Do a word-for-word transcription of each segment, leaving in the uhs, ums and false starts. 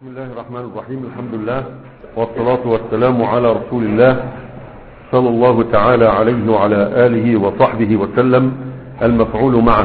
بسم الله الرحمن الرحيم. الحمد لله والصلاة والسلام على رسول الله صلى الله تعالى عليه وعلى آله وصحبه وسلم. المفعول معه،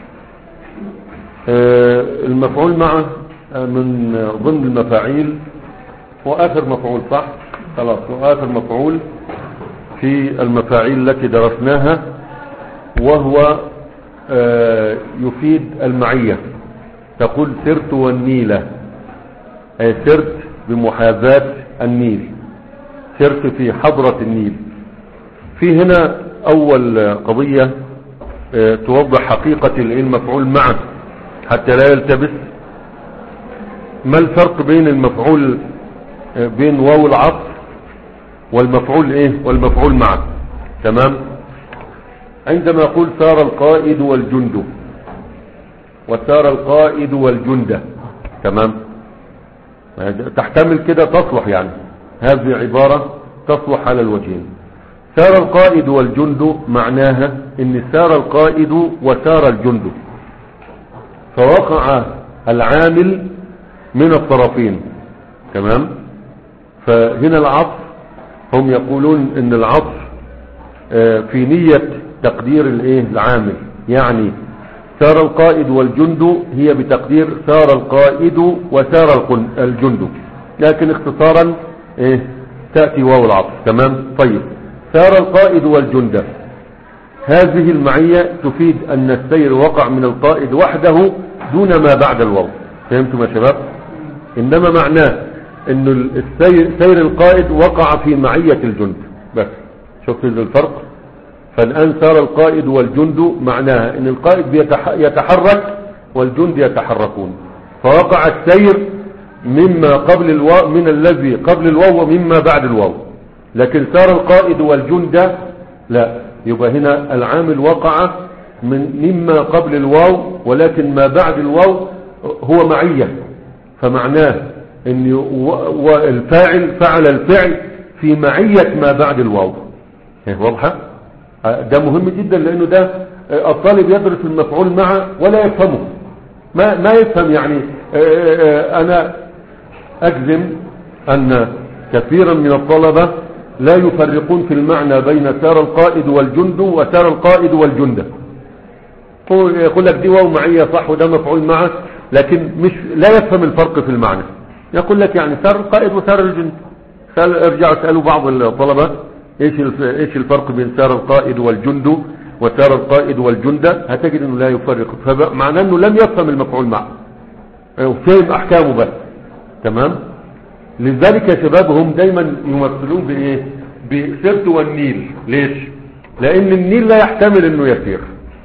المفعول معه من ضمن المفاعيل وآخر مفعول، صح؟ خلاص، وآخر مفعول في المفاعيل التي درسناها، وهو يفيد المعية. تقول سرت والنيلة، أي سرت بمحاذاة النيل، سرت في حضرة النيل. في هنا أول قضية توضح حقيقة المفعول معه حتى لا يلتبس. ما الفرق بين المفعول بين واو العطف والمفعول ايه والمفعول معه؟ تمام. عندما يقول سار القائد والجند وسار القائد والجند، تمام، تحتمل كده، تصلح، يعني هذه عبارة تصلح على الوجهين. سار القائد والجند معناها ان سار القائد وسار الجند، فوقع العامل من الطرفين، تمام. فهنا العطف، هم يقولون ان العطف في نية تقدير الايه العامل، يعني سار القائد والجند هي بتقدير سار القائد وسار الجند، لكن اختصارا ايه تأتي واو العطف، تمام. طيب، سار القائد والجند، هذه المعية تفيد ان السير وقع من القائد وحده دون ما بعد الواو. فهمتم يا شباب؟ انما معناه ان السير سير القائد وقع في معية الجند بس. شوف الفرق. فالآن سار القائد والجند معناها ان القائد يتحرك والجند يتحركون، فوقع السير مما قبل الواو من الذي قبل الواو ومما بعد الواو. لكن سار القائد والجند لا، يبقى هنا العامل وقع من مما قبل الواو، ولكن ما بعد الواو هو معية، فمعناه ان الفاعل فعل الفعل في معية ما بعد الواو. واضحة؟ ده مهم جدا، لانه ده الطالب يدرس المفعول معه ولا يفهمه، ما ما يفهم. يعني انا اجزم ان كثيرا من الطلبة لا يفرقون في المعنى بين سار القائد والجند وسار القائد والجند. يقول لك دي واو معية صح وده مفعول معه، لكن مش لا يفهم الفرق في المعنى. يقول لك يعني سار القائد وسار الجند. ارجعوا اسالوا بعض الطلبة ايش ايش الفرق بين سار القائد والجند وسار القائد والجند، هتجد انه لا يفرق، فمعناه انه لم يفهم المفعول معه وفهم احكامه بس، تمام. لذلك يا شباب هم دايما يمثلون بايه؟ بسرت والنيل. ليش؟ لان النيل لا يحتمل انه يسير،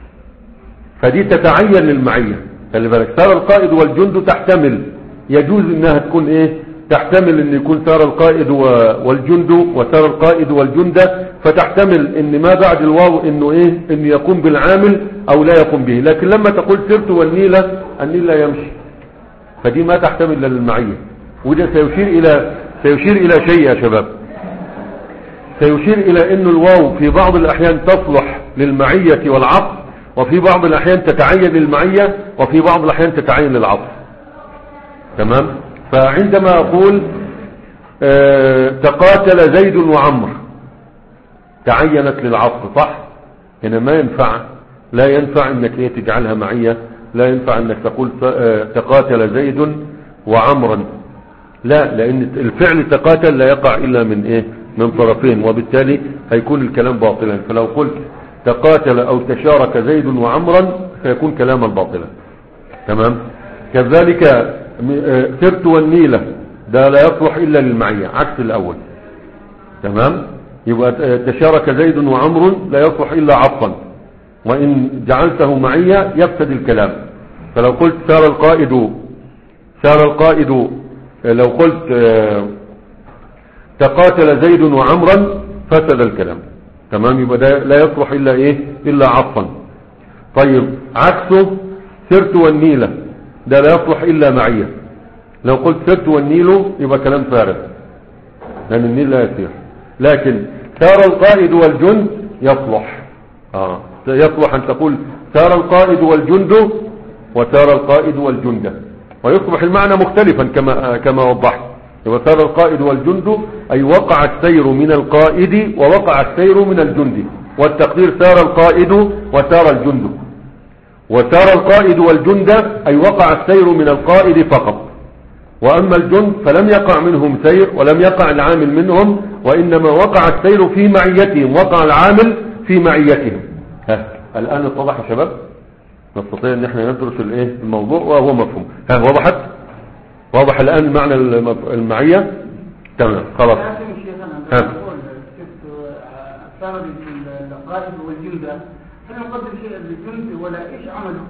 فدي تتعين للمعية. خلي بالك، سار القائد والجند تحتمل، يجوز انها تكون ايه، تحتمل ان يكون سار القائد والجند وسار القائد والجند، فتحتمل ان ما بعد الواو انه ايه، انه يقوم بالعامل او لا يقوم به. لكن لما تقول سرت والنيلة، النيل لا يمشي، فدي ما تحتمل للمعية. وده سيشير الى سيشير الى شيء يا شباب، سيشير الى ان الواو في بعض الاحيان تصلح للمعية والعطف، وفي بعض الاحيان تتعين للمعية، وفي بعض الاحيان تتعين للعطف، تمام. فعندما أقول اه تقاتل زيد وعمر، تعينت للعطف، صح؟ هنا ما ينفع، لا ينفع انك ايه تجعلها معية، لا ينفع انك تقول اه تقاتل زيد وعمرا، لا، لان الفعل تقاتل لا يقع الا من ايه من طرفين، وبالتالي هيكون الكلام باطلا. فلو قلت تقاتل او تشارك زيد وعمرا سيكون كلاما باطلا، تمام. كذلك سرت والنيلة، ده لا يصلح إلا للمعية عكس الأول، تمام. يبقى تشارك زيد وعمر لا يصلح إلا عطفا، وإن جعلته معية يفسد الكلام. فلو قلت سار القائد سار القائد لو قلت تقاتل زيد وعمرا فسد الكلام، تمام. يبقى ده لا يصلح إلا إيه إلا عطفا. طيب، عكسه سرت والنيلة، ده لا يصلح إلا معية. لو قلت سرت والنيل يبقى كلام فارغ، لأن النيل لا يسير. لكن سار القائد والجند يصلح، آه. يصلح أن تقول سار القائد والجند وسار القائد والجند، ويصبح المعنى مختلفا كما كما وضحت. وسار القائد والجند أي وقع السير من القائد ووقع السير من الجند، والتقدير سار القائد وسار الجند. وسار القائد والجند أي وقع السير من القائد فقط، وأما الجند فلم يقع منهم سير ولم يقع العامل منهم، وإنما وقع السير في معيتهم، وقع العامل في معيتهم. ها الآن اتضح يا شباب؟ نستطيع ان احنا ندرس الايه الموضوع وهو مفهوم. ها وضحت؟ واضح الآن معنى المعية؟ تمام خلاص. ها الثاني القائد والجند هل نقدم شيء للجند ولا ايش عمله؟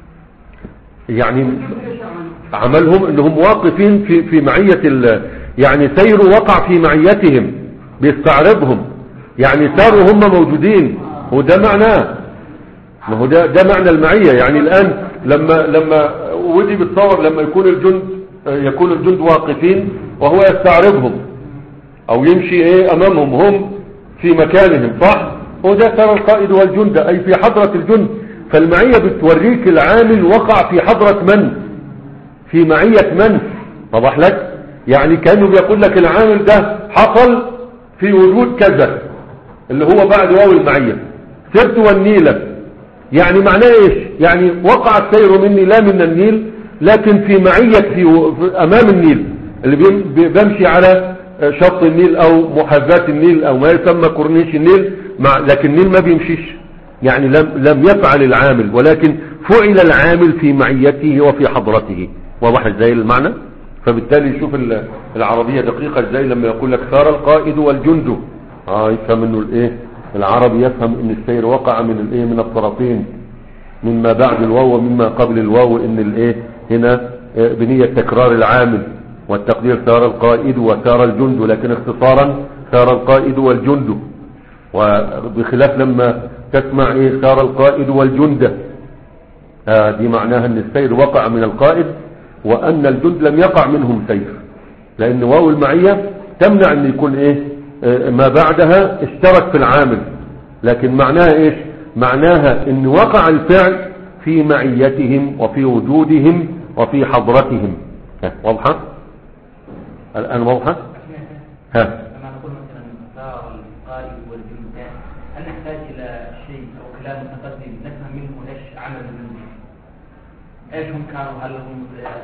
يعني عملهم انهم واقفين في في معية ال يعني سير وقع في معيتهم بيستعرضهم، يعني ساروا هم موجودين، وده معناه، ما هو ده ده معنى المعية. يعني الآن لما لما ودي بتصور لما يكون الجند يكون الجند واقفين وهو يستعرضهم او يمشي ايه امامهم، هم في مكانهم، صح؟ هو ده سار القائد والجند اي في حضرة الجند. فالمعية بتوريك العامل وقع في حضرة من، في معية من. وضح لك؟ يعني كأنه بيقول لك العامل ده حصل في وجود كذا اللي هو بعد واو المعية، سرت والنيلة. يعني معناه ايش؟ يعني وقع السير مني لا من النيل لكن في معية في امام النيل اللي بيمشي على شط النيل او محاذاة النيل او ما يسمى كورنيش النيل، مع لكن النيل ما بيمشيش، يعني لم لم يفعل العامل ولكن فعل العامل في معيته وفي حضرته. واضح ازاي المعنى؟ فبالتالي يشوف العربية دقيقة ازاي لما يقول لك سار القائد والجند، اه يفهم انه الايه العربي يفهم ان السير وقع من الايه من الطرفين، مما بعد الواو ومما قبل الواو، ان الايه هنا بنية تكرار العامل، والتقدير سار القائد وسار الجند، لكن اختصارا سار القائد والجند. وبخلاف لما تسمع ايه سار القائد والجند، آه دي معناها ان السير وقع من القائد وان الجند لم يقع منهم سير، لان واو المعية تمنع ان يكون ايه آه ما بعدها اشترك في العامل، لكن معناها ايش؟ معناها ان وقع الفعل في معيتهم وفي وجودهم وفي حضرتهم. ها واضحة الآن؟ واضحة؟ ها لما نقول مثلا سار القائد والجند، هل نحتاج إلى شيء أو كلام متقدم نفهم منه إيش عمل الجند؟ إيش هم كانوا؟ هل هم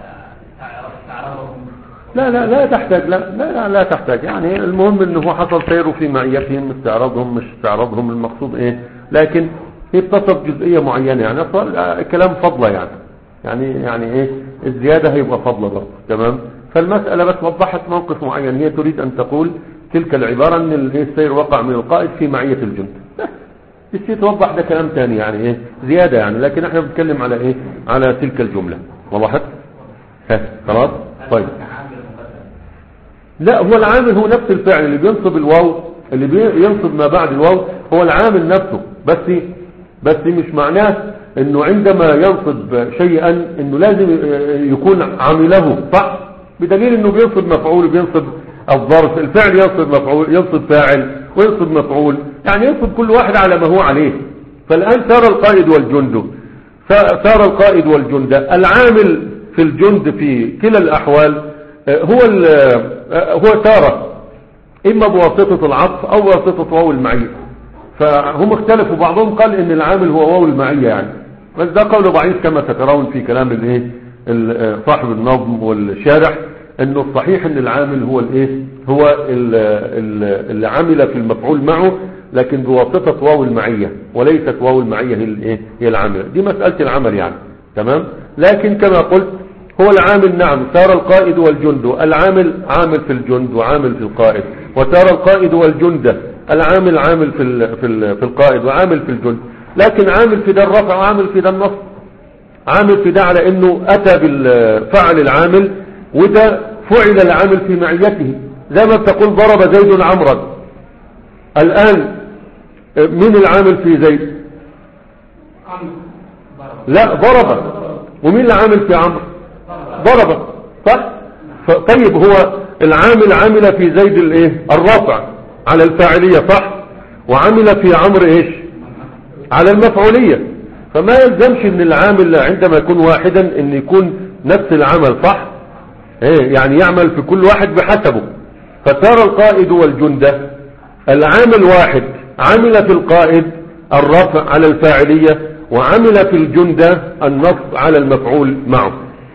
استعرضهم؟ لا لا لا تحتاج، لا لا لا, لا تحتاج. يعني المهم انه حصل سيره في معيتهم، استعراضهم مش استعراضهم، المقصود ايه، لكن هي بتصف جزئية معينة، يعني اصلا كلام فضلة، يعني يعني يعني ايه الزيادة هيبقى فضلة برضه. تمام؟ فالمسألة بس وضحت موقف معين، هي تريد ان تقول تلك العبارة ان السير وقع من القائد في معية الجند، الشيء توضح ده كلام ثاني، يعني ايه زيادة يعني، لكن احنا بنتكلم على ايه على تلك الجملة. وضحت؟ ها خلاص طيب. لا، هو العامل هو نفس الفعل اللي بينصب الواو، اللي بينصب ما بعد الواو هو العامل نفسه، بس بس مش معناه انه عندما ينصب شيئا انه لازم يكون عامله، صح؟ بدليل انه بينصب مفعول وبينصب الظرف، الفعل ينصب مفعول، ينصب فاعل وينصب مفعول، يعني ينصب كل واحد على ما هو عليه. فالآن سار القائد والجند، سار القائد والجند، العامل في الجند في كلا الأحوال هو هو سار، إما بواسطة العطف أو بواسطة واو المعية. فهم اختلفوا، بعضهم قال إن العامل هو واو المعية يعني، بس ده قول ضعيف كما تترون في كلام الايه صاحب النظم والشارح، انه الصحيح ان العامل هو الايه هو اللي عمل في المفعول معه، لكن بواسطة واو المعية، وليست واو المعية هي الايه هي العاملة. دي مسألة العمل يعني. تمام؟ لكن كما قلت هو العامل، نعم، سار القائد والجند، العامل عامل في الجند وعامل في القائد، وسار القائد والجند، العامل عامل في ال في ال في القائد وعامل في الجند، لكن عامل في ده الرفع وعامل في ده النصب، عامل في ده على انه اتى بالفعل العامل، وده فعل العامل في معيته، زي ما بتقول ضرب زيد عمرا. الآن مين العامل في زيد؟ لا، ضرب. ومين العامل في عمرو؟ ضرب، صح؟ طيب هو العامل عمل في زيد الايه الرفع على الفاعلية، صح؟ وعمل في عمرو ايش على المفعولية. فما يلزمش ان العامل عندما يكون واحدا ان يكون نفس العمل صح؟ ايه يعني يعمل في كل واحد بحسبه. فصار القائد والجندة العامل واحد، عمل في القائد الرفع على الفاعلية، وعمل في الجندة النصب على المفعول معه.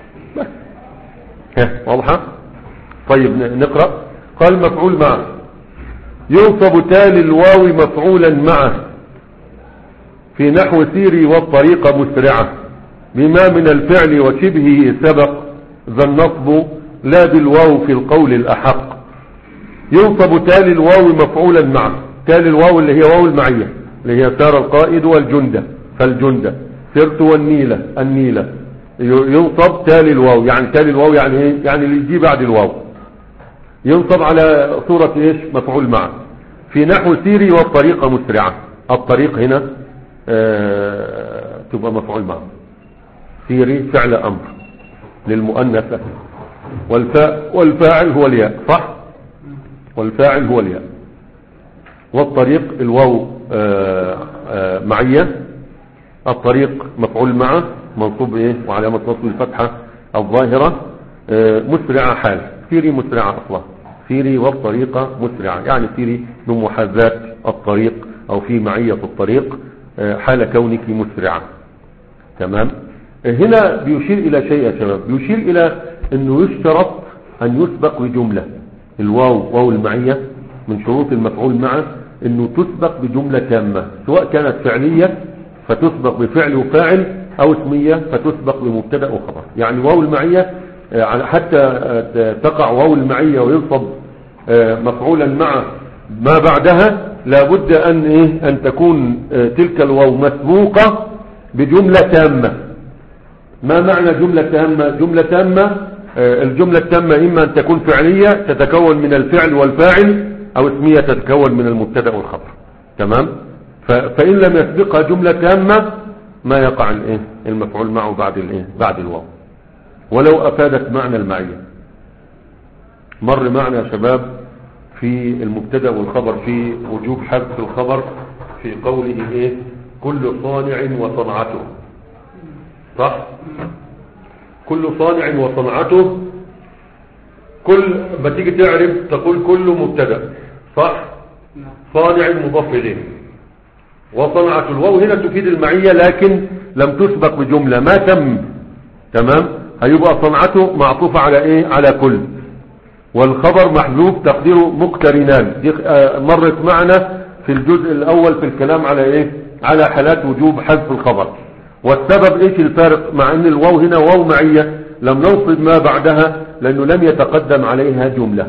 واضحة؟ طيب نقرأ. قال مفعول معه ينصب تالي الواو مفعولا معه في نحو سيري والطريق مسرعة بما من الفعل وشبهه سبق ذا النصب لا بالواو في القول الأحق. ينصب تالي الواو مفعولا معه، تالي الواو اللي هي واو المعية اللي هي سار القائد والجندة، فالجندة سرت والنيلة النيلة. ينصب تالي الواو، يعني تالي الواو يعني ايه؟ يعني اللي يجي بعد الواو. ينصب على صورة ايش؟ مفعول معه في نحو سيري والطريق مسرعة. الطريق هنا آه تبقى مفعول معه. سيري فعل امر للمؤنثة، والفاء والفاعل هو الياء صح؟ والفاعل هو الياء. والطريق الواو آه آه معية. الطريق مفعول معه منصوب ايه وعلامة نصب الفتحة الظاهرة. آه مسرعة حال، سيري مسرعة اصلا، سيري والطريقة مسرعة، يعني سيري من محاذاة الطريق او في معية الطريق آه حال كونك مسرعة. تمام. هنا بيشير الى شيء يا شباب، بيشير الى انه يشترط ان يسبق بجملة. الواو واو المعية من شروط المفعول معه انه تسبق بجملة تامة، سواء كانت فعلية فتسبق بفعل وفاعل او اسمية فتسبق بمبتدا وخبر. يعني واو المعية حتى تقع واو المعية وينصب مفعولا معه ما بعدها لابد ان ايه ان تكون تلك الواو مسبوقة بجملة تامة. ما معنى جملة تامة؟ جملة تامة الجملة التامة اما ان تكون فعلية تتكون من الفعل والفاعل، او اسمية تتكون من المبتدا والخبر. تمام. فان لم يسبقها جملة تامة ما يقع الايه المفعول معه بعد الايه بعد الواو، ولو افادت معنى المعية. مر معنا يا شباب في المبتدا والخبر في وجوب حذف الخبر في قوله ايه كل صانع وصنعته صح؟ كل صانع وصنعته، كل ما تيجي تعرف تقول كل مبتدا صح؟ صانع مضاف اليه، وصنعة الواو هنا تفيد المعية لكن لم تسبق بجملة ما تم. تمام. هيبقى صنعته معطوفة على ايه؟ على كل، والخبر محذوف تقديره مقترنان. دي مرت معنا في الجزء الاول في الكلام على ايه؟ على حالات وجوب حذف الخبر. والسبب ايش الفارق؟ مع ان الواو هنا واو معية لم ننصب ما بعدها لانه لم يتقدم عليها جملة.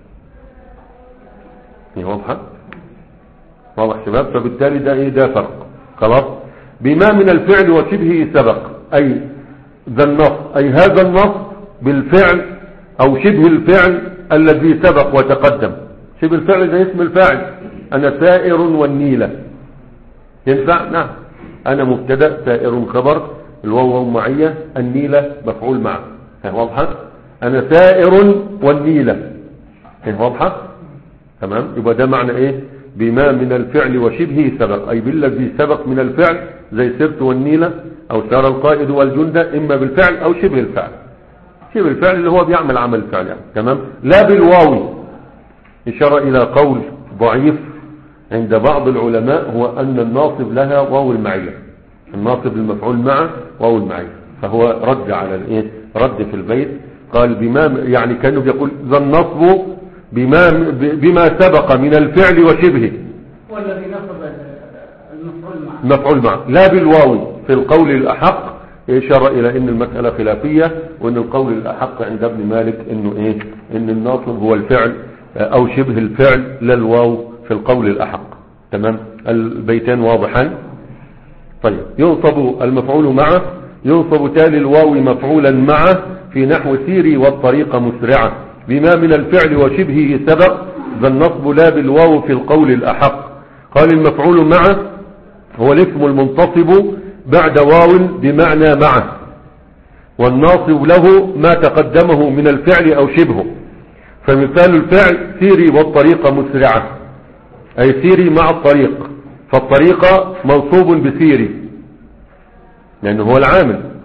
واضحة؟ واضح شباب؟ فبالتالي ده ايه؟ ده فرق. خلاص. بما من الفعل وشبهه سبق، اي ذا النص، اي هذا النص بالفعل او شبه الفعل الذي سبق وتقدم. شبه الفعل زي اسم الفاعل، انا سائر والنيلة. ينفع؟ نعم. انا مبتدا، سائر خبر، الواو معية، النيلة مفعول معه. واضحة؟ انا سائر والنيلة. واضحة؟ تمام. يبقى ده معنى ايه؟ بما من الفعل وشبهه سبق، اي بالذي سبق من الفعل زي سرت والنيلة او سار القائد والجندة، اما بالفعل او شبه الفعل. شبه الفعل اللي هو بيعمل عمل الفعل يعني. تمام. لا بالواو، اشارة الى قول ضعيف عند بعض العلماء هو ان الناصب لها واو المعية، الناصب المفعول معه واو المعية، فهو رد على الايه؟ رد في البيت. قال بما يعني كانه بيقول ذا النصب بما بما سبق من الفعل وشبهه، والذي نصب المفعول معه مفعول معه، لا بالواو في القول الأحق. إشارة إلى أن المسألة خلافية، وأن القول الأحق عند ابن مالك أنه إيه؟ أن الناصب هو الفعل أو شبه الفعل لا الواو في القول الأحق. تمام. البيتين واضحان. طيب. ينصب المفعول معه، ينصب تالي الواو مفعولا معه في نحو سيري والطريق مسرعة بما من الفعل وشبهه سبق ذا النصب لا بالواو في القول الأحق. قال المفعول معه هو الاسم المنتصب بعد واو بمعنى معه، والناصب له ما تقدمه من الفعل أو شبهه. فمثال الفعل سيري والطريق مسرعة، أي سيري مع الطريق، فالطريق منصوب بسيري لأنه هو العامل،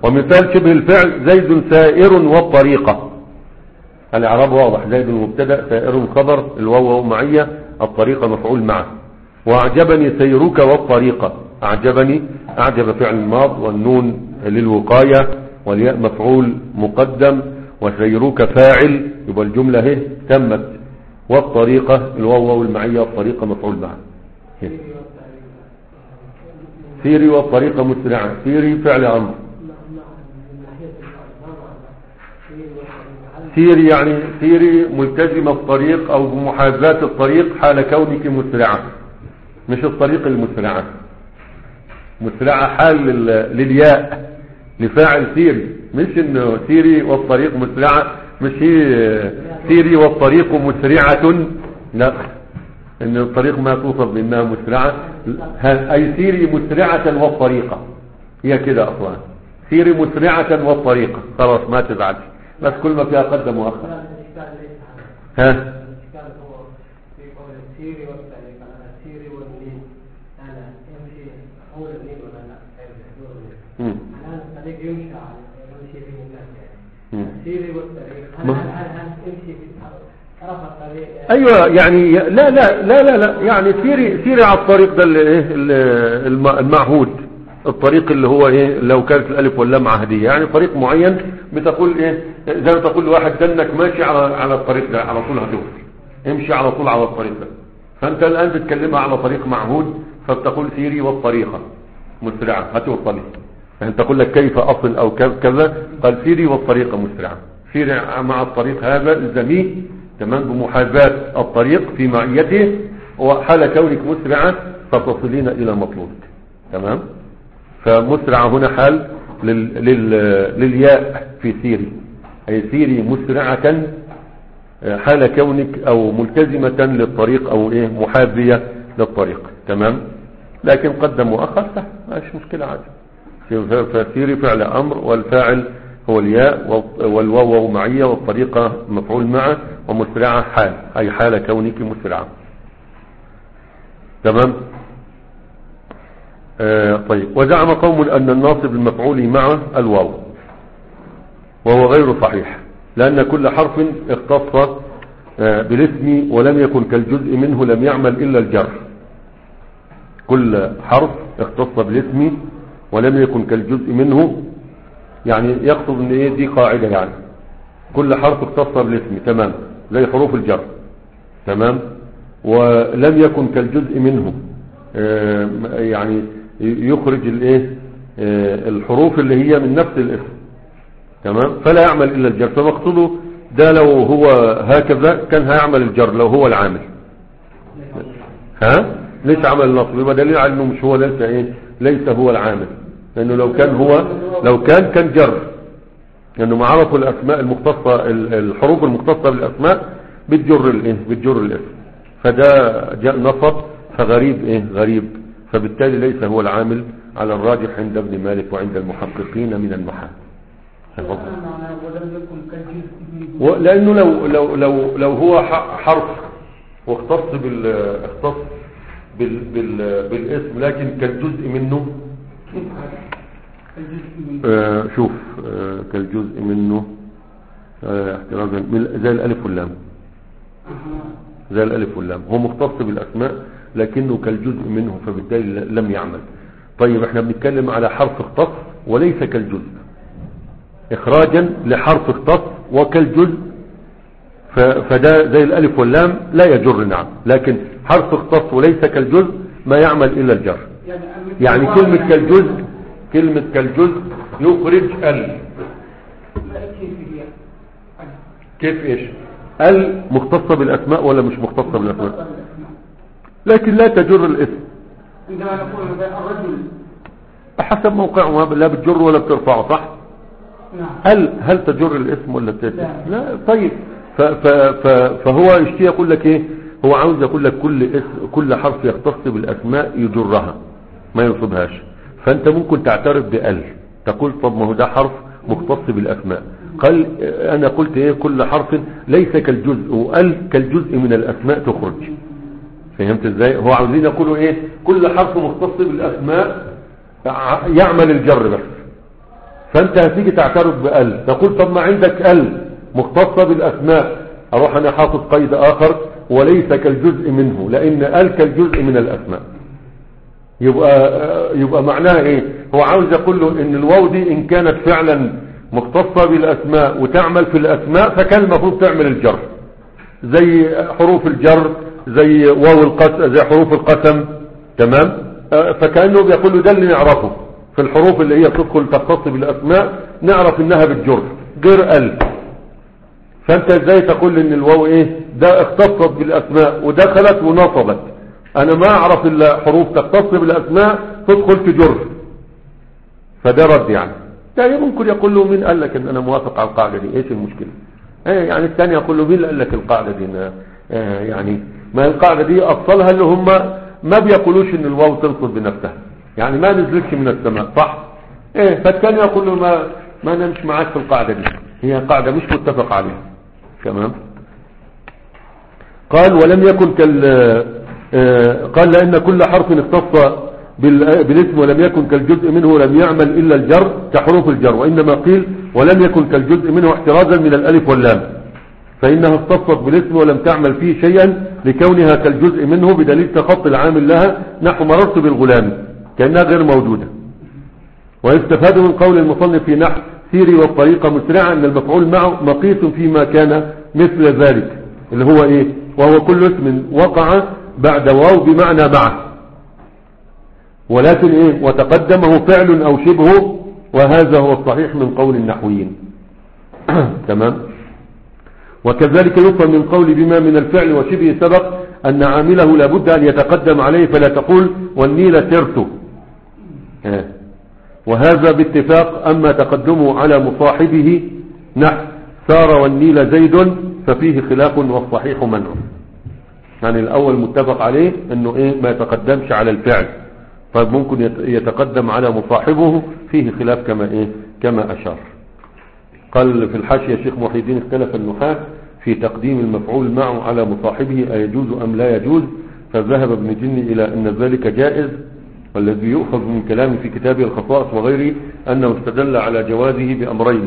ومثال شبه الفعل زيد سائر والطريقة. الإعراب واضح، زيد مبتدأ، سائر خبر، الواو معية، الطريقة مفعول معه. وأعجبني سيرك والطريقة. أعجبني، أعجب فعل الماض والنون للوقاية والياء مفعول مقدم، وسيرك فاعل، يبقى الجملة هي تمت. والطريقة الواو المعية والطريقة مفعول معه. سيري والطريقة مسرعة. سيري فعل أمر. سيري يعني سيري ملتزمة الطريق أو بمحاذاة الطريق حال كونك مسرعة، مش الطريق المسرعة. مسرعة حال للياء لفاعل سيري، مش انه سيري والطريق مسرعة، مش هي سيري والطريق مسرعة، لا، ان الطريق ما توصف بانها مسرعة، اي سيري مسرعة والطريقة، هي كده اصلا، سيري مسرعة والطريقة، خلاص ما تزعلش، بس كل ما فيها قدم وأخر. ها ايوه يعني لا لا لا لا, لا يعني سيري سيري على الطريق ده المعهود، الطريق اللي هو ايه لو كانت الالف واللام عهديه، يعني طريق معين بتقول ايه زي ما تقول لواحد دنك ماشي على على الطريق ده على طول هتوصل، امشي على طول على الطريق ده. فانت الان بتكلمها على طريق معهود فبتقول سيري والطريقه مسرعه هتوصلي، يعني تقول لك كيف اصل او كذا، قال سيري والطريقه مسرعه، سيري مع الطريق هذا الزميه تمام بمحاذاة الطريق في معيته، وحال كونك مسرعة فتصلين الى مطلوبك. تمام. فمسرعة هنا حال لل... لل... للياء في سيري، اي سيري مسرعة حال كونك او ملتزمة للطريق او ايه محاذية للطريق. تمام. لكن قدم واخر مش مشكلة عادي. فسيري فعل امر والفاعل هو الياء والواو معية والطريقة مفعول معه ومسرعة حال، اي حال كونك مسرعة. تمام. آه طيب. وزعم قوم ان الناصب المفعول معه الواو، وهو غير صحيح، لان كل حرف اختص آه بالاسم ولم يكن كالجزء منه لم يعمل الا الجر. كل حرف اختص بالاسم ولم يكن كالجزء منه، يعني يقصد ان ايه دي قاعدة، يعني كل حرف اختص بالاسم تمام زي حروف الجر. تمام. ولم يكن كالجزء منه آه يعني يخرج الايه آه الحروف اللي هي من نفس الاسم. تمام. فلا يعمل الا الجر. فمقصده ده لو هو هكذا كان هيعمل الجر لو هو العامل. ها ليش عمل النصب؟ يبقى دليل على انه مش هو، ليس ايه ليس هو العامل، لانه لو كان هو لو كان كان جر، لانه ما عرفوا الاسماء المختصه الحروف المختصه بالاسماء بتجر الايه بتجر الاسم، فده جاء نصب فغريب ايه غريب، فبالتالي ليس هو العامل على الراجح عند ابن مالك وعند المحققين من المحال. لانه لو لو لو لو هو حرف واختص بال اختص بال بال بالاسم لكن كالجزء منه آه شوف آه كالجزء منه آه احترازا زي الالف واللام، زي الالف واللام هو مختص بالاسماء لكنه كالجزء منه فبالتالي لم يعمل. طيب احنا بنتكلم على حرف اختص وليس كالجزء، اخراجا لحرف اختص وكالجزء فده زي الالف واللام لا يجر نعم، لكن حرف اختص وليس كالجزء ما يعمل الا الجر. يعني كلمة كالجزء كلمة كالجزء يخرج ال كيف ايش ال مختصة بالاسماء ولا مش مختصة بالاسماء؟ لكن لا تجر الاسم. عندما نقول الرجل حسب موقعه لا بتجر ولا بترفعه صح؟ هل هل تجر الاسم ولا بتجر؟ لا. طيب ف ف ف فهو يشتي يقول لك ايه، هو عاوز يقول لك كل اسم كل حرف يختص بالاسماء يجرها ما ينصبهاش. فانت ممكن تعترف بال تقول طب ما هو ده حرف مختص بالاسماء، قال انا قلت ايه كل حرف ليس كالجزء وال كالجزء من الاسماء تخرج. فهمت ازاي؟ هو عاوزين يقولوا ايه كل حرف مختص بالاسماء يعمل الجر بس، فانت هتيجي تعترض بال، تقول طب ما عندك ال مختصة بالاسماء، اروح انا حاطط قيد اخر وليس كالجزء منه، لان ال كالجزء من الاسماء. يبقى يبقى معناها ايه؟ هو عاوز يقول له ان الواو دي ان كانت فعلا مختصة بالاسماء وتعمل في الاسماء فكان المفروض تعمل الجر، زي حروف الجر، زي واو القسم، زي حروف القسم. تمام. فكأنه بيقول له ده اللي نعرفه في الحروف اللي هي تدخل تختص بالاسماء، نعرف انها بالجر غير ال. فانت ازاي تقول ان الواو ايه ده اختصت بالاسماء ودخلت ونصبت؟ انا ما اعرف الا حروف تختص بالاسماء تدخل في جر. فده رد يعني. يعني ممكن يقول له مين قال لك ان انا موافق على القاعدة دي؟ ايش المشكلة؟ ايه يعني الثاني يقول له مين قال لك القاعدة دي؟ اه يعني ما القاعدة دي اصلها اللي هم ما بيقولوش ان الواو تنصب بنفسها، يعني ما نزلتش من السماء، صح؟ ايه فالثاني يقول له ما ما انا مش معاك في القاعدة دي، هي قاعدة مش متفق عليها. تمام. قال ولم يكن كال اه قال لان كل حرف اختص بالاسم ولم يكن كالجزء منه لم يعمل الا الجر كحروف الجر، وانما قيل ولم يكن كالجزء منه احترازا من الالف واللام، فانها اختصت بالاسم ولم تعمل فيه شيئا لكونها كالجزء منه، بدليل تخطي العامل لها نحو مررت بالغلام كأنها غير موجودة. ويستفاد من قول المصنف في نحو سيري والطريقة مسرعة ان المفعول معه مقيس فيما كان مثل ذلك، اللي هو ايه؟ وهو كل اسم وقع بعد واو بمعنى معه، ولكن ايه وتقدمه فعل او شبهه، وهذا هو الصحيح من قول النحويين. تمام. وكذلك يفهم من قول بما من الفعل وشبه سبق ان عامله لابد ان يتقدم عليه، فلا تقول والنيل سرت، وهذا باتفاق. اما تقدمه على مصاحبه نحو سار والنيل زيد ففيه خلاف والصحيح منه. يعني الاول متفق عليه انه ايه ما يتقدمش على الفعل، طيب ممكن يتقدم على مصاحبه، فيه خلاف كما ايه كما اشار. قال في الحاشية شيخ محي الدين اختلف النحاة في تقديم المفعول معه على مصاحبه أيجوز أم لا يجوز، فذهب ابن جني إلى أن ذلك جائز، والذي يؤخذ من كلامه في كتابه الخصائص وغيره أنه استدل على جوازه بأمرين.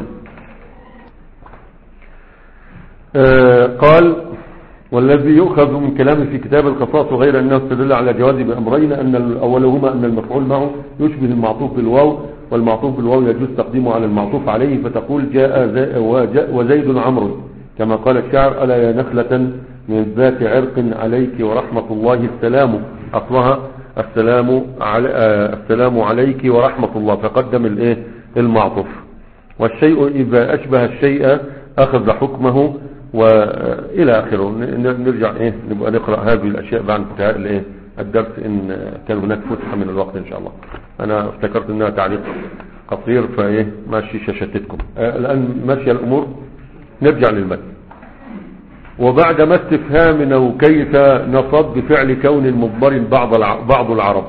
آه قال والذي يؤخذ من كلامه في كتاب الخصائص وغيره أنه استدل على جوازه بأمرين، أن الأولهما أن المفعول معه يشبه المعطوف بالواو، والمعطوف بالواو يجوز تقديمه على المعطوف عليه، فتقول جاء وزيد عمرو، كما قال الشاعر ألا يا نخلة من ذات عرق عليك ورحمة الله السلام، أصلها السلام علي السلام عليك ورحمة الله، فقدم الايه المعطوف. والشيء إذا أشبه الشيء أخذ حكمه وإلى آخره. نرجع إيه نبقى نقرأ هذه الأشياء بعد انتهاء الإيه الدرس إن كان هناك فتحة من الوقت إن شاء الله. أنا افتكرت إنها تعليق قصير فإيه ماشي شاشتكم آه الآن ماشية الأمور. نرجع للمتن. وبعد ما استفهامنا وكيف نصب بفعل كون مضمر بعض بعض العرب،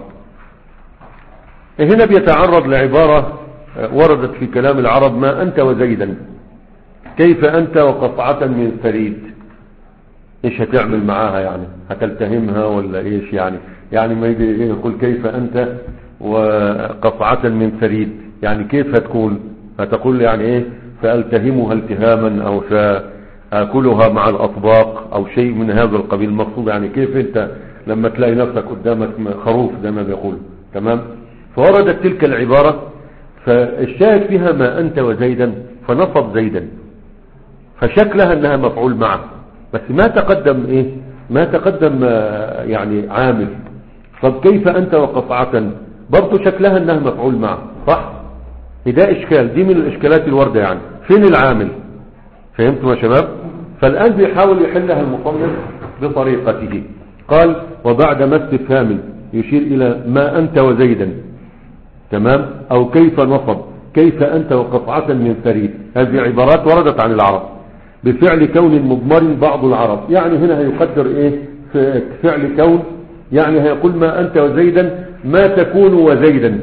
هنا بيتعرض لعبارة وردت في كلام العرب: ما أنت وزيدا، كيف أنت وقطعة من فريد. إيش هتعمل معاها يعني؟ هتلتهمها ولا إيش يعني؟ يعني ما يجي يقول كيف أنت وقطعة من فريد، يعني كيف هتكون؟ هتقول يعني إيه؟ فألتهمها التهاما أو سأكلها مع الأطباق أو شيء من هذا القبيل. المقصود يعني كيف أنت لما تلاقي نفسك قدامك خروف زي ما بيقول. تمام. فوردت تلك العبارة، فالشاهد فيها ما أنت وزيدا، فنصب زيدا، فشكلها أنها مفعول معه، بس ما تقدم إيه ما تقدم يعني عامل. طب كيف أنت وقطعة برضو شكلها أنها مفعول معه، صح؟ ده إشكال، دي من الإشكالات الوردة. يعني فين العامل؟ فهمتوا يا شباب؟ فالآن بيحاول يحلها المصنف بطريقته. قال: وبعد ما استفهام يشير إلى ما أنت وزيدا، تمام، أو كيف نصب كيف أنت وقطعة من فريد. هذه عبارات وردت عن العرب بفعل كون مضمر بعض العرب. يعني هنا هيقدر إيه فعل كون، يعني هيقول ما أنت وزيدا، ما تكون وزيدا،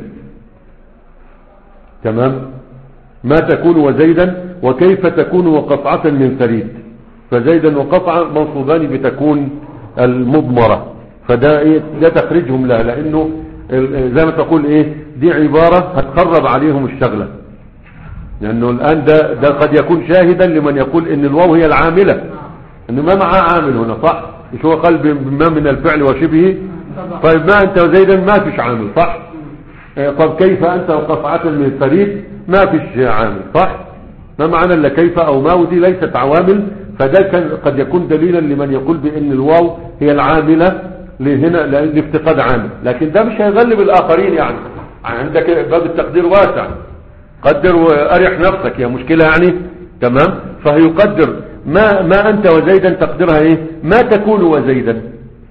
تمام، ما تكون وزيدا، وكيف تكون وقطعة من فريد. فزيدا وقطعة منصوبان بتكون المضمرة، فده إيه ده تخرجهم لها، لأنه زي ما تقول إيه دي عبارة هتخرب عليهم الشغلة. لأنه الآن ده, ده قد يكون شاهدا لمن يقول إن الواو هي العاملة، إنه ما معاه عامل هنا، صح؟ مش هو قال بما من الفعل وشبهه؟ طيب ما أنت وزيدا ما فيش عامل، صح؟ طب كيف أنت وقطعة من الفريد؟ ما فيش عامل، صح؟ ما معنى إلا كيف أو ما، ودي ليست عوامل، فده كان قد يكون دليلا لمن يقول بأن الواو هي العاملة لهنا لافتقاد عامل، لكن ده مش هيغلب الآخرين. يعني عندك باب التقدير واسع، قدر وأريح نفسك، يا مشكلة يعني. تمام، فهيقدر ما ما أنت وزيدا، تقدرها إيه؟ ما تكون وزيدا.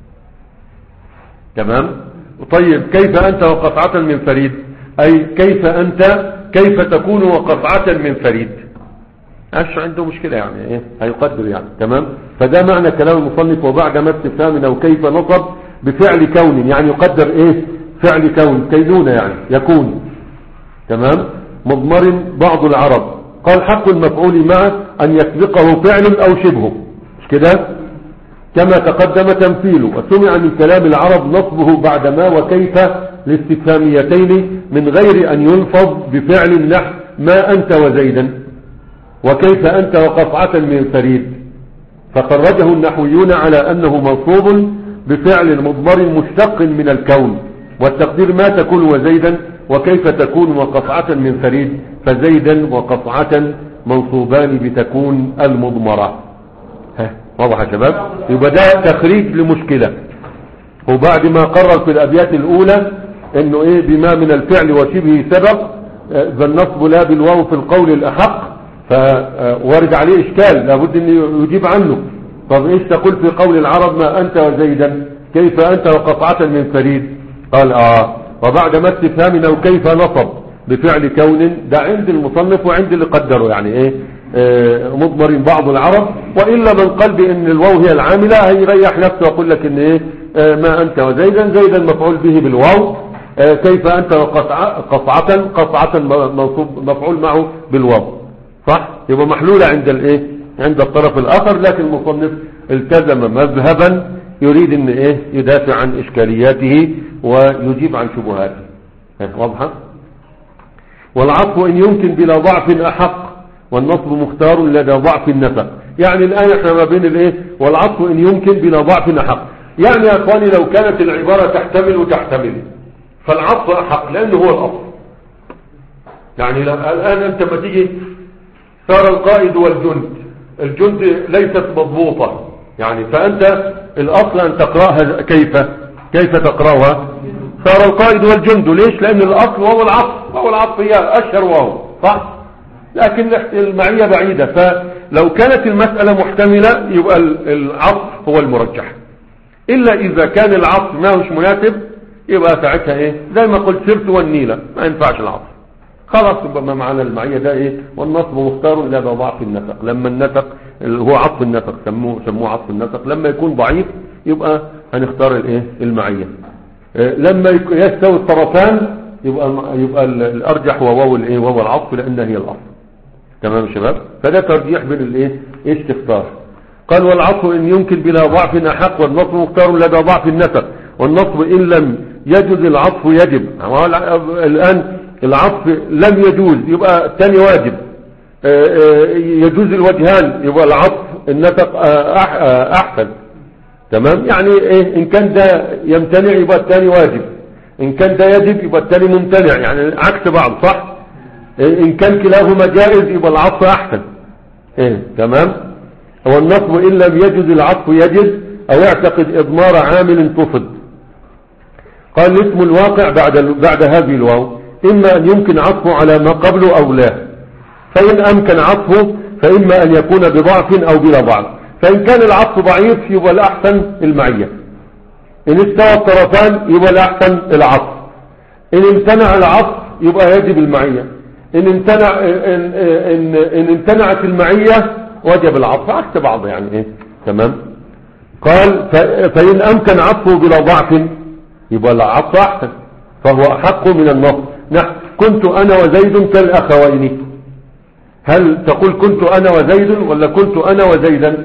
تمام. طيب كيف أنت وقطعة من فريد، أي كيف أنت كيف تكون وقطعة من فريد، ايش عنده مشكلة يعني ايه، هيقدر يعني. تمام، فده معنى كلام المصنف وبعد ما استفهام او كيف نصب بفعل كون، يعني يقدر ايه فعل كون، كينونة يعني يكون. تمام، مضمر بعض العرب قال حق المفعول معه ان يسبقه فعل او شبهه، مش كده كما تقدم تمثيله. وسمع من كلام العرب نصبه بعد ما وكيف الاستفهاميتين من غير ان يلفظ بفعل نحو ما انت وزيدا وكيف أنت وقطعة من فريد، فخرجه النحويون على أنه منصوب بفعل مضمر مشتق من الكون، والتقدير ما تكون وزيدا وكيف تكون وقطعة من فريد، فزيدا وقطعة منصوبان بتكون المضمرة. واضح يا شباب؟ يبقى ده تخريج لمشكلة. وبعد ما قرر في الأبيات الأولى أنه إيه بما من الفعل وشبه سبق فالنصب لا بالواو في القول الأحق، فورد عليه إشكال لابد أن يجيب عنه. طب إيش تقول في قول العرب ما أنت وزيدا كيف أنت وقطعة من فريد؟ قال آه وبعد ما استفهامنا وكيف نصب بفعل كون، ده عند المصنف وعند اللي قدره يعني إيه آه مضمر بعض العرب. وإلا من قال بأن الواو هي العاملة هيريح نفسه ويقول لك أن إيه آه ما أنت وزيدا، زيدا مفعول به بالواو، آه كيف أنت وقطعة قطعة قطعة منصوب مفعول معه بالواو، صح؟ يبقى محلولة عند الايه عند الطرف الاخر. لكن المصنف التزم مذهبا يريد ان ايه يدافع عن اشكالياته ويجيب عن شبهاته. واضحة؟ والعطف ان يمكن بلا ضعف احق، والنصب مختار لدى ضعف النفق. يعني الان احنا ما بين الايه والعطف ان يمكن بلا ضعف احق، يعني يا اخواني لو كانت العبارة تحتمل وتحتمل فالعطف احق لانه هو الاصل. يعني الان انت ما تيجي صار القائد والجند، الجند ليست مضبوطة يعني، فأنت الأصل أن تقرأها كيف كيف تقرأها صار القائد والجند. ليش؟ لأن الأصل وهو العطف، وهو العطف هي أشهر وهو صح، لكن المعية بعيدة. فلو كانت المسألة محتملة يبقى العطف هو المرجح، إلا إذا كان العطف ما هوش مناسب يبقى ساعتها إيه زي ما قلت سرت والنيلة ما ينفعش العطف، خلاص يبقى ما معنى المعية ده ايه. والنصب مختار الى ضعف النسق، لما النسق هو عطف النسق سموه سموه عطف النسق، لما يكون ضعيف يبقى هنختار الايه المعية. اه لما يستوي الطرفان يبقى يبقى الارجح هو واو الايه وهو العطف لانه هي الاصل. تمام يا شباب؟ فده ترجيح بين الايه ايش تختار. قال والعطف ان يمكن بلا ضعف احق، والنصب مختار لدى ضعف النسق، والنصب ان لم يجوز العطف يجب. الان العطف لم يجوز يبقى الثاني واجب، يجوز الوجهان يبقى العطف النسق احسن. تمام، يعني ايه ان كان ده يمتنع يبقى الثاني واجب، ان كان ده يجب يبقى الثاني ممتنع، يعني عكس بعض صح. ان كان كلاهما جائز يبقى العطف احسن. ايه تمام. والنصب ان لم يجوز العطف يجب او يعتقد اضمار عامل تفض. قال اسم الواقع بعد بعد هذه الواو إما أن يمكن عطفه على ما قبله أو لا، فإن أمكن عطفه فإما أن يكون بضعف أو بلا ضعف. فإن كان العطف ضعيف يبقى الأحسن المعية، إن استوى الطرفان يبقى الأحسن العطف، إن امتنع العطف يبقى يجب المعية، إن امتنع إن, إن, إن امتنعت المعية وجب العطف، عكس بعض يعني إيه. تمام. قال فإن أمكن عطفه بلا ضعف يبقى العطف أحسن فهو أحق من النصب. نحن كنت أنا وزيد كالأخوين، هل تقول كنت أنا وزيد ولا كنت أنا وزيدا؟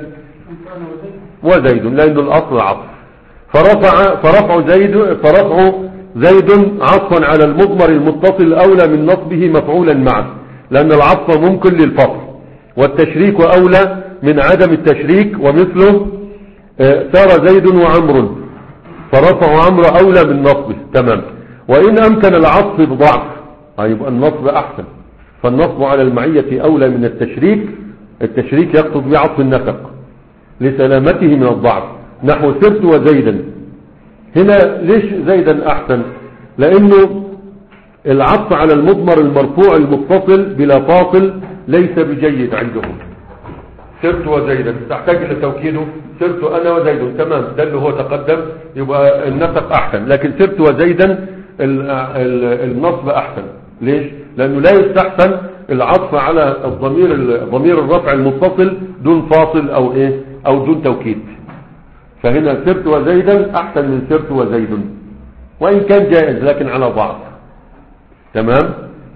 وزيد لأنه الأصل عطف. فرفع فرفع زيد فرفع زيد عطفا على المضمر المتصل أولى من نصبه مفعولا معه، لأن العطف ممكن للفصل، والتشريك أولى من عدم التشريك. ومثله سار زيد وعمر، فرفع عمرو أولى من نصبه. تمام. وإن أمكن العطف بضعف يبقى النصب أحسن، فالنصب على المعية أولى من التشريك. التشريك يقصد بعطف النفق لسلامته من الضعف، نحو سرت وزيدا. هنا ليش زيدا أحسن؟ لأنه العطف على المضمر المرفوع المتصل بلا فاصل ليس بجيد عندهم. سرت وزيدا تحتاج إلى توكيده، سرت أنا وزيد، تمام، ده اللي هو تقدم، يبقى النفق أحسن. لكن سرت وزيدا النصب أحسن. ليش؟ لأنه لا يستحسن العطف على الضمير ضمير الرفع المتصل دون فاصل أو إيه أو دون توكيد. فهنا سرت وزيدا أحسن من سرت وزيد، وإن كان جائز لكن على ضعف. تمام.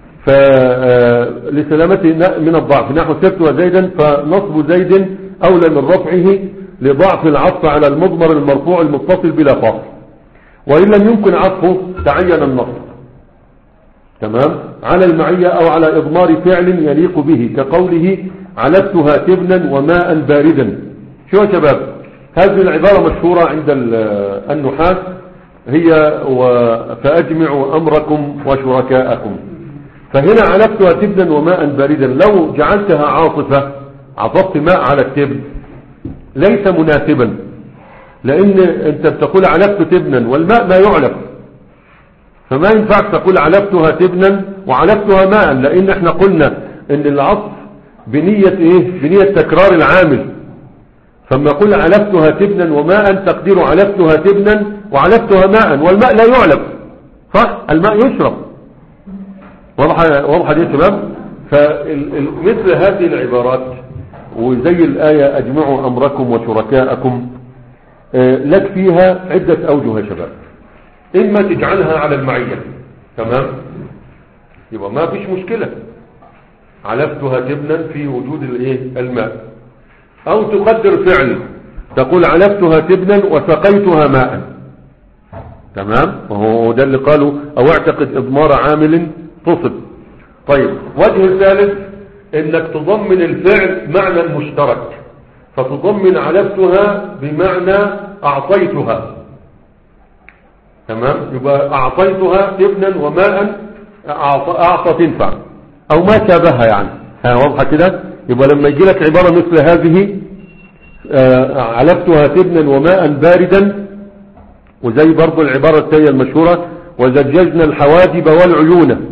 فلسلامته من الضعف نحو سرت وزيدا، فنصب زيد أولى من رفعه لضعف العطف على المضمر المرفوع المتصل بلا فاصل. وإن لم يمكن عطفه تعين النصب، تمام، على المعية أو على إضمار فعل يليق به، كقوله علفتها تبنا وماء باردا. شو يا شباب؟ هذه العبارة مشهورة عند النحاة، هي فأجمعوا أمركم وشركاءكم. فهنا علفتها تبنا وماء باردا، لو جعلتها عاطفة، عطفت ماء على التبن، ليس مناسبا، لأن أنت بتقول علفت تبنا والماء ما يعلف، فما ينفع تقول علفتها تبنا وعلفتها ماء، لأن احنا قلنا ان العطف بنية ايه؟ بنية تكرار العامل. فما قل علفتها تبنا وماء تقدير علفتها تبنا وعلفتها ماء، والماء لا يعلف، صح؟ الماء يشرب. واضحة واضحة دي يا شباب؟ فمثل هذه العبارات وزي الآية أجمعوا أمركم وشركاءكم لك فيها عدة أوجه يا شباب. إما تجعلها على المعية، تمام، يبقى ما فيش مشكلة، علفتها تبنا في وجود الايه الماء. أو تقدر فعل، تقول علفتها تبنا وسقيتها ماء، تمام، وهو ده اللي قالوا أو اعتقد إضمار عامل تصب. طيب، وجه الثالث انك تضمن الفعل معنى مشترك، فتضمن علفتها بمعنى أعطيتها، تمام، يبقى أعطيتها تبنا وماء، أعطى تنفع أو ما شابهها يعني. ها واضحة كده؟ يبقى لما يجي لك عبارة مثل هذه علفتها تبنا وماء باردا، وزي برضو العبارة التالية المشهورة وزججنا الحواجب والعيون،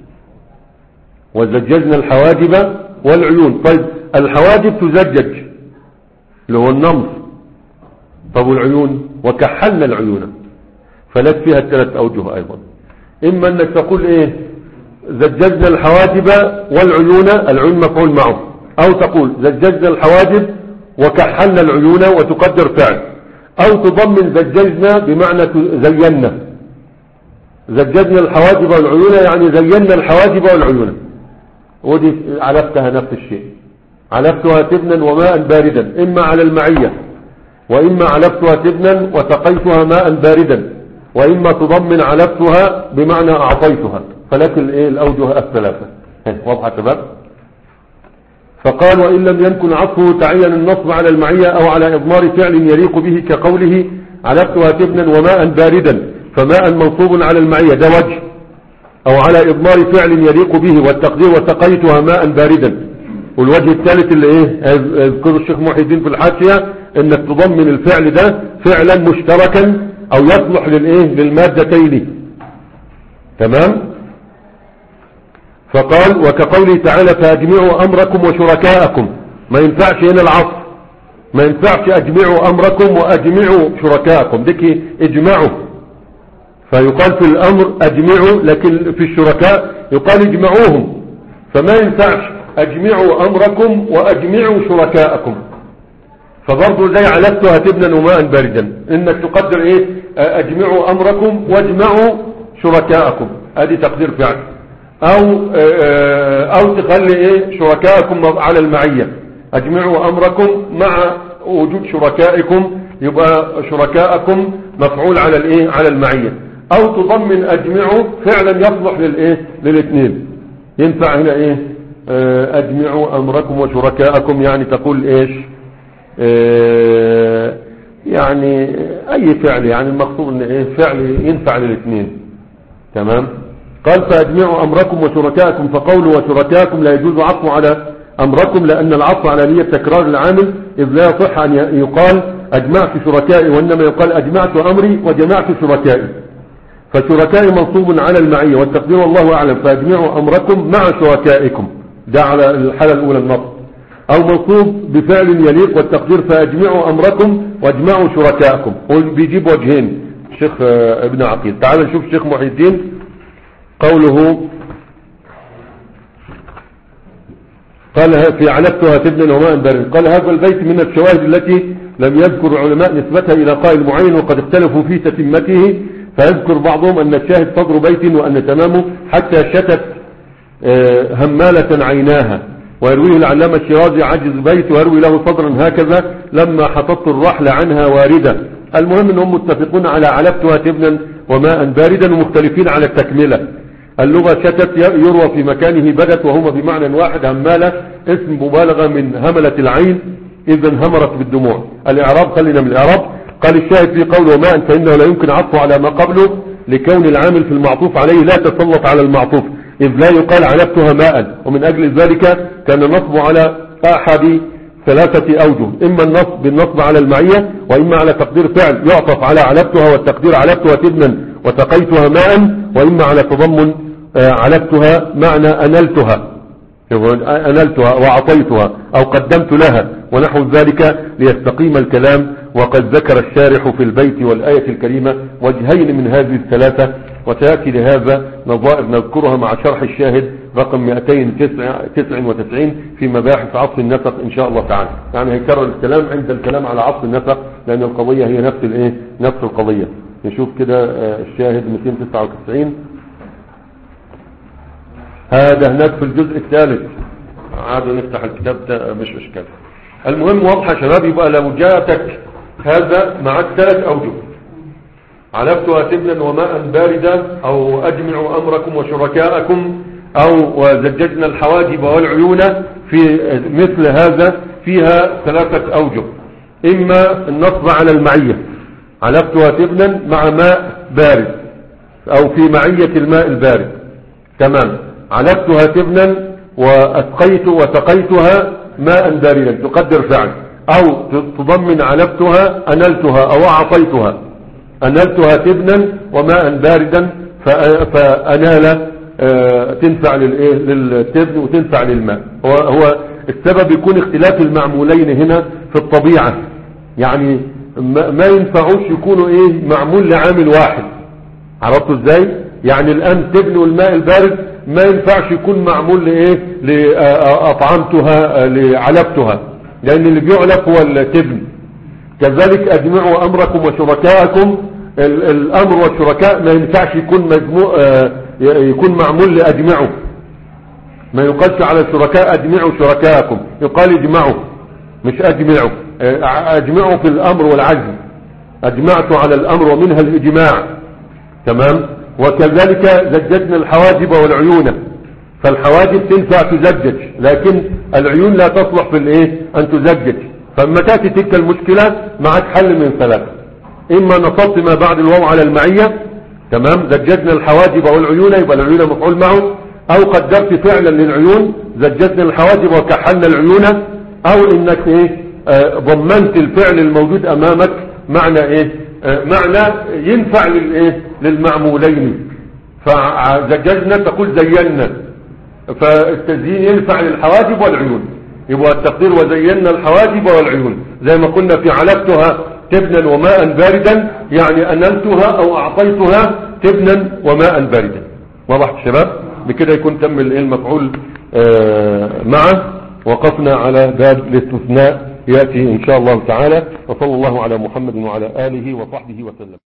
وزججنا الحواجب والعيون. طيب الحواجب تزجج اللي هو النمص، طب والعيون وكحلنا العيون، فلك فيها الثلاث أوجه أيضا. إما أنك تقول إيه زججنا الحواجب والعيون، العيون مفعول معه، أو تقول زججنا الحواجب وكحلنا العيون وتقدر فعل، أو تضمن زججنا بمعنى زينا، زججنا الحواجب والعيون يعني زينا الحواجب والعيون، ودي علفتها نفس الشيء، علفتها تبنا وماء باردا، إما على المعية، وإما علفتها تبنا وسقيتها ماء باردا، وإما تضمن علفتها بمعنى أعطيتها، فلك الأوجه الثلاثة. واضحة شباب؟ فقال وإن لم يمكن عطفه تعين النصب على المعية أو على إضمار فعل يليق به، كقوله علفتها تبنا وماء باردا، فماء منصوب على المعية، ده وجه، أو على إضمار فعل يليق به، والتقدير وسقيتها ماء باردا. والوجه الثالث اللي ايه يذكره الشيخ محي الدين في الحاشية، انك تضمن الفعل ده فعلا مشتركا او يصلح للايه للمادتين، تمام. فقال وكقوله تعالى فاجمعوا امركم وشركاءكم، ما ينفعش هنا العطف، ما ينفعش اجمعوا امركم واجمعوا شركاءكم، ديك اجمعوا، فيقال في الامر اجمعوا، لكن في الشركاء يقال اجمعوهم، فما ينفعش اجمعوا امركم واجمعوا شركاءكم. فبرضه زي علفتها تبنا وماء باردا، انك تقدر ايه اجمعوا امركم واجمعوا شركاءكم، ادي تقدير فعل، او او تخلي ايه شركاءكم على المعية، اجمعوا امركم مع وجود شركائكم، يبقى شركاءكم مفعول على الايه على المعية، او تضمن اجمعوا فعلا يصلح للايه للاثنين، ينفع هنا ايه اه اجمعوا امركم وشركاءكم، يعني تقول ايش؟ اه يعني اي فعل، يعني المقصود ان ايه فعل ينفع للاثنين. تمام. قال فاجمعوا امركم وشركاءكم، فقولوا وشركاءكم لا يجوز عطف على امركم، لان العطف على نية تكرار العامل، اذ لا يصح ان يقال اجمعت شركائي، وانما يقال اجمعت امري وجمعت شركائي. فشركائي منصوب على المعية، والتقدير والله اعلم، فاجمعوا امركم مع شركائكم، ده على الحالة الاولى النص، او منصوب بفعل يليق، والتقدير فاجمعوا امركم واجمعوا شركائكم. هو بيجيب وجهين الشيخ ابن عقيل. تعال نشوف الشيخ محي الدين قوله، قال في علفتها تبنا وماء بارد. قال هذا البيت من الشواهد التي لم يذكر العلماء نسبتها إلى قائل معين، وقد اختلفوا في تتمته، فيذكر بعضهم أن الشاهد صدر بيت، وأن تمامه حتى شتت همالة عيناها. ويرويه العلامة الشيرازي عجز بيت، ويروي له صدرا هكذا لما حطت الرحل عنها واردة. المهم أنهم متفقون على علفتها تبنا وماء باردا، ومختلفين على التكملة. اللغة شتت يروى في مكانه بدت، وهما بمعنى واحد. همالة اسم مبالغة من هملة العين، إذا همرت بالدموع. الإعراب، خلينا من الإعراب. قال الشاهد في قوله ماء فإنه لا يمكن عطفه على ما قبله، لكون العامل في المعطوف عليه لا تسلط على المعطوف، إذ لا يقال علفتها ماء. ومن أجل ذلك كان النصب على أحد ثلاثة أوجه، إما النصب بالنصب على المعية، وإما على تقدير فعل يعطف على علفتها، والتقدير علفتها تبنا وتقيتها ماء، وإما على تضمن علفتها معنى أنلتها أنلتها وأعطيتها أو قدمت لها ونحو ذلك ليستقيم الكلام. وقد ذكر الشارح في البيت والآية الكريمة وجهين من هذه الثلاثة، وتأتي لهذا نظائر نذكرها مع شرح الشاهد رقم مئتين وتسعة وتسعين في مباحث عطف النسق إن شاء الله تعالى. يعني هيكرر الكلام عند الكلام على عطف النسق، لأن القضية هي نفس الايه نفس القضية. نشوف كده الشاهد مئتين وتسعة وتسعين. هذا هناك في الجزء الثالث، عادوا نفتح الكتاب مش اشكال. المهم واضحة يا شباب. يبقى لو جاءتك هذا مع الثلاث اوجه، علفتها تبنا وماء باردا، او اجمعوا امركم وشركاءكم، او وزججنا الحواجب والعيون، في مثل هذا فيها ثلاثة اوجه. اما النصب على المعية، علفتها تبنا مع ماء بارد، او في معية الماء البارد. تمام. علفتها تبنا وأسقيت وسقيتها ماء باردا، تقدر فعل، أو تضمن علفتها أنلتها أو أعطيتها، أنلتها تبنا وماء باردا، فأنال تنفع للتبن وتنفع للماء. هو السبب يكون اختلاف المعمولين هنا في الطبيعة، يعني ما ينفعوش يكونوا ايه معمول لعامل واحد. عرفتوا ازاي؟ يعني الآن تبن والماء البارد ما ينفعش يكون معمول لايه لأطعمتها لعلفتها، لأن اللي بيعلف هو التبن. كذلك أجمعوا أمركم وشركاءكم، الأمر والشركاء ما ينفعش يكون مجموع يكون معمول لأجمعوا، ما يقالش على الشركاء أجمعوا شركاءكم، يقال اجمعوا مش أجمعوا. أجمعوا في الأمر والعجم، أجمعت على الأمر ومنها الإجماع. تمام. وكذلك زججنا الحواجب والعيون، فالحواجب تنفع تزجج، لكن العيون لا تصلح في الايه ان تزجج. فلما تأتي تلك المشكلة معك حل من ثلاثة: اما نصبت ما بعد الواو على المعية، تمام، زججنا الحواجب والعيون، يبقى العيون مفعول معه، او قدرت فعلا للعيون زججنا الحواجب وكحلنا العيون، او انك ايه آه ضمنت الفعل الموجود امامك معنى ايه آه معنى ينفع للايه للمعمولين. فزججنا تقول زينا، فالتزيين ينفع للحواجب والعيون، يبقى التقدير وزينا الحواجب والعيون، زي ما قلنا في علفتها تبنا وماء باردا، يعني أنلتها أو أعطيتها تبنا وماء باردا. واضح الشباب؟ بكده يكون تم المفعول معه. وقفنا على باب الاستثناء، يأتي إن شاء الله تعالى. وصلى الله على محمد وعلى آله وصحبه وسلم.